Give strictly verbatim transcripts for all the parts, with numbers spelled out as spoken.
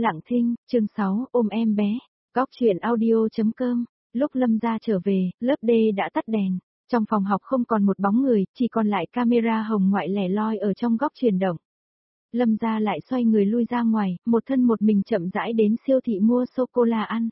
Lặng thinh, chương sáu, ôm em bé. Góc truyện audio.com. Lúc Lâm gia trở về, lớp D đã tắt đèn. Trong phòng học không còn một bóng người, chỉ còn lại camera hồng ngoại lẻ loi ở trong góc chuyển động. Lâm gia lại xoay người lui ra ngoài, một thân một mình chậm rãi đến siêu thị mua sô-cô-la ăn.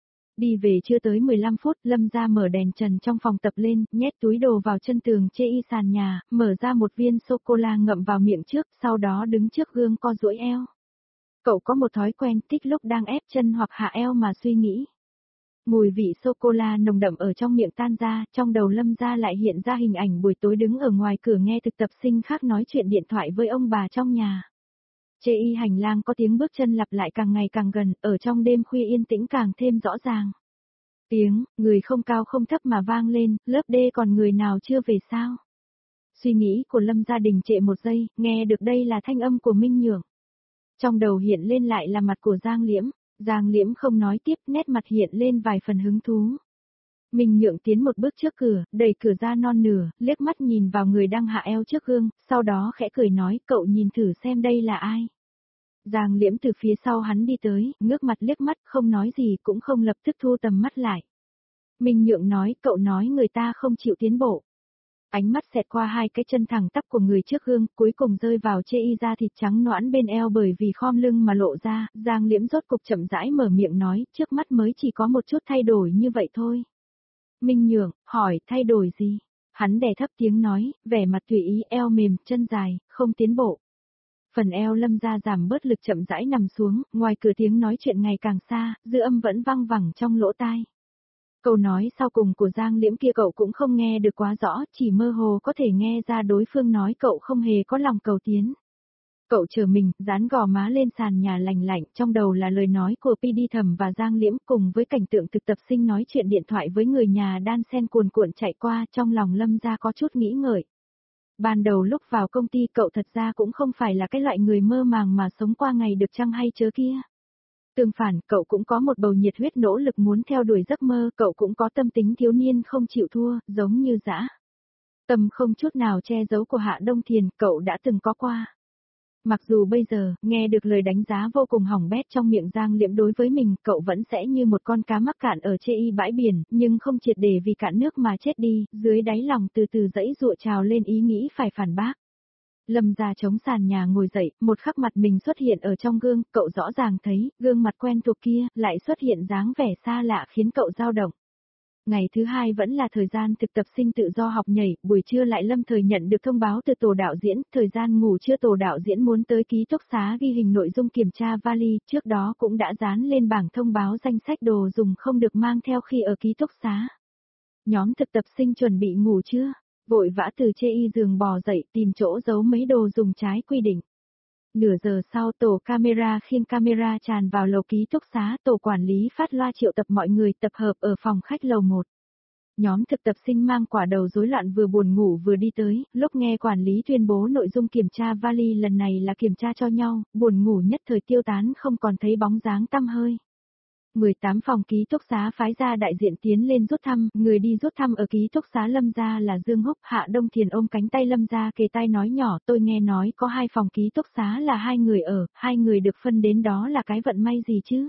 Đi về chưa tới mười lăm phút, Lâm gia mở đèn trần trong phòng tập lên, nhét túi đồ vào chân tường chê y sàn nhà, mở ra một viên sô-cô-la ngậm vào miệng trước, sau đó đứng trước gương co duỗi eo. Cậu có một thói quen thích lúc đang ép chân hoặc hạ eo mà suy nghĩ. Mùi vị sô-cô-la nồng đậm ở trong miệng tan ra, trong đầu Lâm gia lại hiện ra hình ảnh buổi tối đứng ở ngoài cửa nghe thực tập sinh khác nói chuyện điện thoại với ông bà trong nhà. Chê y hành lang có tiếng bước chân lặp lại càng ngày càng gần, ở trong đêm khuya yên tĩnh càng thêm rõ ràng. Tiếng, người không cao không thấp mà vang lên, lớp D còn người nào chưa về sao? Suy nghĩ của Lâm gia đình trệ một giây, nghe được đây là thanh âm của Minh Nhượng. Trong đầu hiện lên lại là mặt của Giang Liễm, Giang Liễm không nói tiếp, nét mặt hiện lên vài phần hứng thú. Minh Nhượng tiến một bước trước cửa, đẩy cửa ra non nửa, liếc mắt nhìn vào người đang hạ eo trước gương, sau đó khẽ cười nói, cậu nhìn thử xem đây là ai. Giang Liễm từ phía sau hắn đi tới, ngước mặt liếc mắt, không nói gì cũng không lập tức thu tầm mắt lại. Minh Nhượng nói, cậu nói người ta không chịu tiến bộ. Ánh mắt xẹt qua hai cái chân thẳng tắp của người trước gương, cuối cùng rơi vào chê y da thịt trắng nõn bên eo bởi vì khom lưng mà lộ ra, Giang Liễm rốt cục chậm rãi mở miệng nói, trước mắt mới chỉ có một chút thay đổi như vậy thôi. Minh Nhượng, hỏi, thay đổi gì? Hắn đè thấp tiếng nói, vẻ mặt tùy ý, eo mềm, chân dài, không tiến bộ. Phần eo Lâm gia giảm bớt lực chậm rãi nằm xuống, ngoài cửa tiếng nói chuyện ngày càng xa, dư âm vẫn vang vẳng trong lỗ tai. Câu nói sau cùng của Giang Liễm kia cậu cũng không nghe được quá rõ, chỉ mơ hồ có thể nghe ra đối phương nói cậu không hề có lòng cầu tiến. Cậu chờ mình, dán gò má lên sàn nhà lành lạnh, trong đầu là lời nói của pê đê Thẩm và Giang Liễm cùng với cảnh tượng thực tập sinh nói chuyện điện thoại với người nhà đan sen cuồn cuộn chạy qua, trong lòng Lâm gia có chút nghĩ ngợi. Ban đầu lúc vào công ty cậu thật ra cũng không phải là cái loại người mơ màng mà sống qua ngày được chăng hay chớ kia. Tương phản, cậu cũng có một bầu nhiệt huyết nỗ lực muốn theo đuổi giấc mơ, cậu cũng có tâm tính thiếu niên không chịu thua, giống như dã. Tâm không chút nào che giấu của Hạ Đông Thiền, cậu đã từng có qua. Mặc dù bây giờ, nghe được lời đánh giá vô cùng hỏng bét trong miệng Giang Liễm đối với mình, cậu vẫn sẽ như một con cá mắc cạn ở chê y bãi biển, nhưng không triệt để vì cạn nước mà chết đi, dưới đáy lòng từ từ dãy dụa trào lên ý nghĩ phải phản bác. Lâm gia chống sàn nhà ngồi dậy, một khắc mặt mình xuất hiện ở trong gương, cậu rõ ràng thấy, gương mặt quen thuộc kia, lại xuất hiện dáng vẻ xa lạ khiến cậu dao động. Ngày thứ hai vẫn là thời gian thực tập sinh tự do học nhảy, buổi trưa lại lâm thời nhận được thông báo từ tổ đạo diễn, thời gian ngủ trưa tổ đạo diễn muốn tới ký túc xá ghi hình nội dung kiểm tra vali, trước đó cũng đã dán lên bảng thông báo danh sách đồ dùng không được mang theo khi ở ký túc xá. Nhóm thực tập sinh chuẩn bị ngủ chưa? Vội vã từ chê y giường bò dậy tìm chỗ giấu mấy đồ dùng trái quy định. Nửa giờ sau tổ camera khiêng camera tràn vào lầu ký túc xá, tổ quản lý phát loa triệu tập mọi người tập hợp ở phòng khách lầu một. Nhóm thực tập sinh mang quả đầu rối loạn vừa buồn ngủ vừa đi tới, lúc nghe quản lý tuyên bố nội dung kiểm tra vali lần này là kiểm tra cho nhau, buồn ngủ nhất thời tiêu tán không còn thấy bóng dáng tăm hơi. mười tám phòng ký túc xá phái ra đại diện tiến lên rút thăm, người đi rút thăm ở ký túc xá Lâm gia là Dương Húc, Hạ Đông Thiền ôm cánh tay Lâm gia kề tai nói nhỏ, tôi nghe nói có hai phòng ký túc xá là hai người ở, hai người được phân đến đó là cái vận may gì chứ?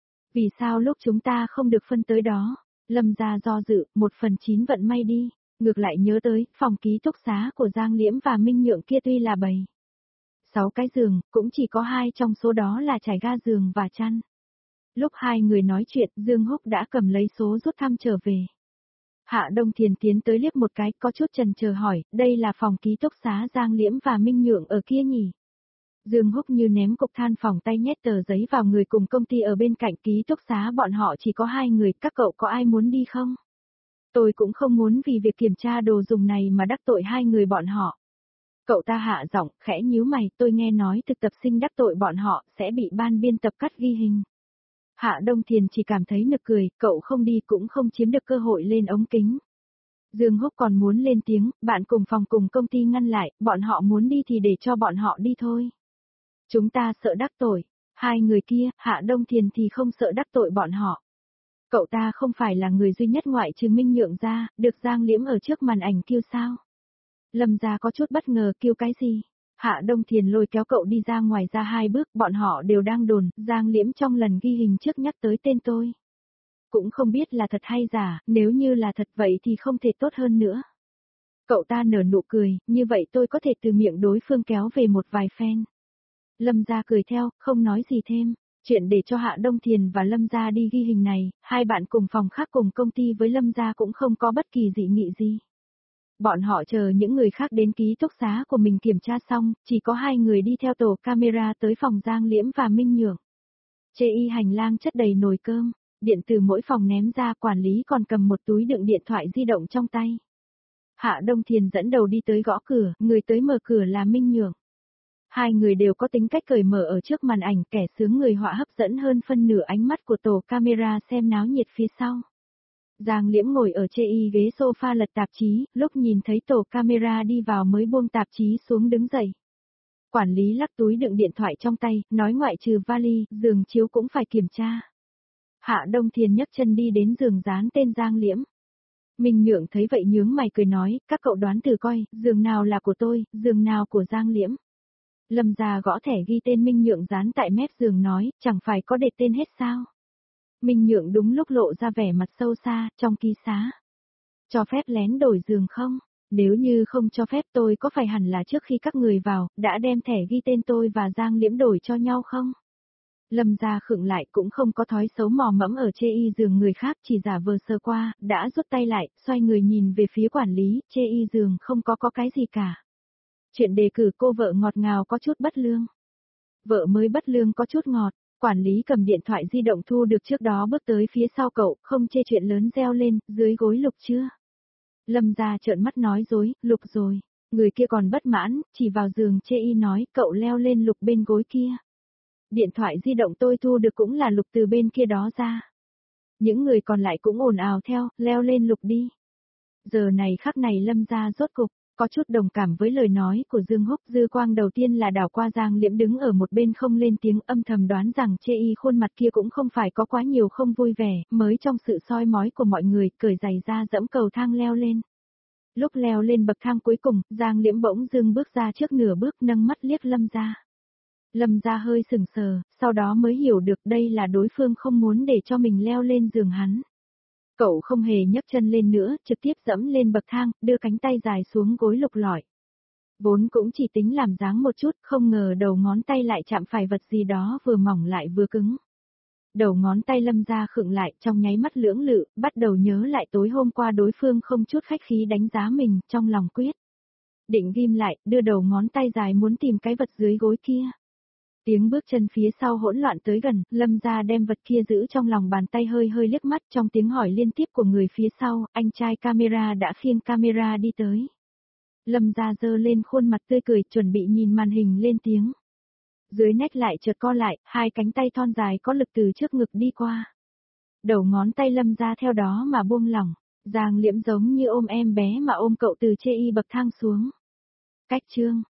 Vì sao lúc chúng ta không được phân tới đó? Lâm gia do dự, một phần chín vận may đi, ngược lại nhớ tới, phòng ký túc xá của Giang Liễm và Minh Nhượng kia tuy là bầy sáu cái giường, cũng chỉ có hai trong số đó là trải ga giường và chăn. Lúc hai người nói chuyện, Dương Húc đã cầm lấy số rút thăm trở về. Hạ Đông Thiền tiến tới liếc một cái, có chút chần chờ hỏi, đây là phòng ký túc xá Giang Liễm và Minh Nhượng ở kia nhỉ? Dương Húc như ném cục than phòng tay nhét tờ giấy vào người cùng công ty ở bên cạnh ký túc xá bọn họ chỉ có hai người, các cậu có ai muốn đi không? Tôi cũng không muốn vì việc kiểm tra đồ dùng này mà đắc tội hai người bọn họ. Cậu ta hạ giọng, khẽ nhíu mày, tôi nghe nói thực tập sinh đắc tội bọn họ sẽ bị ban biên tập cắt ghi hình. Hạ Đông Thiền chỉ cảm thấy nực cười, cậu không đi cũng không chiếm được cơ hội lên ống kính. Dương Húc còn muốn lên tiếng, bạn cùng phòng cùng công ty ngăn lại, bọn họ muốn đi thì để cho bọn họ đi thôi. Chúng ta sợ đắc tội, hai người kia, Hạ Đông Thiền thì không sợ đắc tội bọn họ. Cậu ta không phải là người duy nhất ngoại trừ Minh Nhượng ra, được Giang Liễm ở trước màn ảnh kêu sao. Lâm gia có chút bất ngờ, kêu cái gì? Hạ Đông Thiền lôi kéo cậu đi ra ngoài ra hai bước, bọn họ đều đang đồn, Giang Liễm trong lần ghi hình trước nhắc tới tên tôi. Cũng không biết là thật hay giả, nếu như là thật vậy thì không thể tốt hơn nữa. Cậu ta nở nụ cười, như vậy tôi có thể từ miệng đối phương kéo về một vài fan. Lâm Gia cười theo, không nói gì thêm. Chuyện để cho Hạ Đông Thiền và Lâm Gia đi ghi hình này, hai bạn cùng phòng khác cùng công ty với Lâm Gia cũng không có bất kỳ dị nghị gì. Bọn họ chờ những người khác đến ký túc xá của mình kiểm tra xong, chỉ có hai người đi theo tổ camera tới phòng Giang Liễm và Minh Nhượng. Chê y hành lang chất đầy nồi cơm, điện từ mỗi phòng ném ra, quản lý còn cầm một túi đựng điện thoại di động trong tay. Hạ Đông Thiền dẫn đầu đi tới gõ cửa, người tới mở cửa là Minh Nhượng. Hai người đều có tính cách cởi mở ở trước màn ảnh, kẻ sướng người họa hấp dẫn hơn phân nửa ánh mắt của tổ camera xem náo nhiệt phía sau. Giang Liễm ngồi ở chê y ghế sofa lật tạp chí, lúc nhìn thấy tổ camera đi vào mới buông tạp chí xuống đứng dậy. Quản lý lắc túi đựng điện thoại trong tay, nói ngoại trừ vali, giường chiếu cũng phải kiểm tra. Hạ Đông Thiền nhấc chân đi đến giường dán tên Giang Liễm. Minh Nhượng thấy vậy nhướng mày cười nói, các cậu đoán thử coi, giường nào là của tôi, giường nào của Giang Liễm. Lâm Gia gõ thẻ ghi tên Minh Nhượng dán tại mép giường nói, chẳng phải có để tên hết sao. Minh Nhượng đúng lúc lộ ra vẻ mặt sâu xa, trong ký xá. Cho phép lén đổi giường không? Nếu như không cho phép tôi có phải hẳn là trước khi các người vào, đã đem thẻ ghi tên tôi và Giang Liễm đổi cho nhau không? Lâm Gia khựng lại cũng không có thói xấu mò mẫm ở chê y giường người khác, chỉ giả vờ sơ qua, đã rút tay lại, xoay người nhìn về phía quản lý, chê y giường không có có cái gì cả. Chuyện đề cử cô vợ ngọt ngào có chút bất lương. Vợ mới bất lương có chút ngọt, quản lý cầm điện thoại di động thu được trước đó bước tới phía sau cậu, không chê chuyện lớn reo lên, dưới gối lục chưa? Lâm Gia trợn mắt nói dối, lục rồi. Người kia còn bất mãn, chỉ vào giường chê y nói, cậu leo lên lục bên gối kia. Điện thoại di động tôi thu được cũng là lục từ bên kia đó ra. Những người còn lại cũng ồn ào theo, leo lên lục đi. Giờ này khắc này Lâm Gia rốt cục, có chút đồng cảm với lời nói của Dương Húc. Dư quang đầu tiên là đảo qua Giang Liễm đứng ở một bên không lên tiếng, âm thầm đoán rằng chê y khuôn mặt kia cũng không phải có quá nhiều không vui vẻ, mới trong sự soi mói của mọi người, cởi giày ra dẫm cầu thang leo lên. Lúc leo lên bậc thang cuối cùng, Giang Liễm bỗng dưng bước ra trước nửa bước, nâng mắt liếc Lâm Gia. Lâm Gia hơi sừng sờ, sau đó mới hiểu được đây là đối phương không muốn để cho mình leo lên giường hắn. Cậu không hề nhấc chân lên nữa, trực tiếp dẫm lên bậc thang, đưa cánh tay dài xuống gối lục lọi. Vốn cũng chỉ tính làm dáng một chút, không ngờ đầu ngón tay lại chạm phải vật gì đó vừa mỏng lại vừa cứng. Đầu ngón tay Lâm Gia khựng lại, trong nháy mắt lưỡng lự, bắt đầu nhớ lại tối hôm qua đối phương không chút khách khí đánh giá mình, trong lòng quyết. Định ghim lại, đưa đầu ngón tay dài muốn tìm cái vật dưới gối kia. Tiếng bước chân phía sau hỗn loạn tới gần, Lâm Gia đem vật kia giữ trong lòng bàn tay, hơi hơi liếc mắt trong tiếng hỏi liên tiếp của người phía sau, anh trai camera đã khiêng camera đi tới. Lâm Gia giơ lên khuôn mặt tươi cười, chuẩn bị nhìn màn hình lên tiếng. Dưới nách lại chợt co lại, hai cánh tay thon dài có lực từ trước ngực đi qua. Đầu ngón tay Lâm Gia theo đó mà buông lỏng, Giang Liễm giống như ôm em bé mà ôm cậu từ chê y bậc thang xuống. Cách chương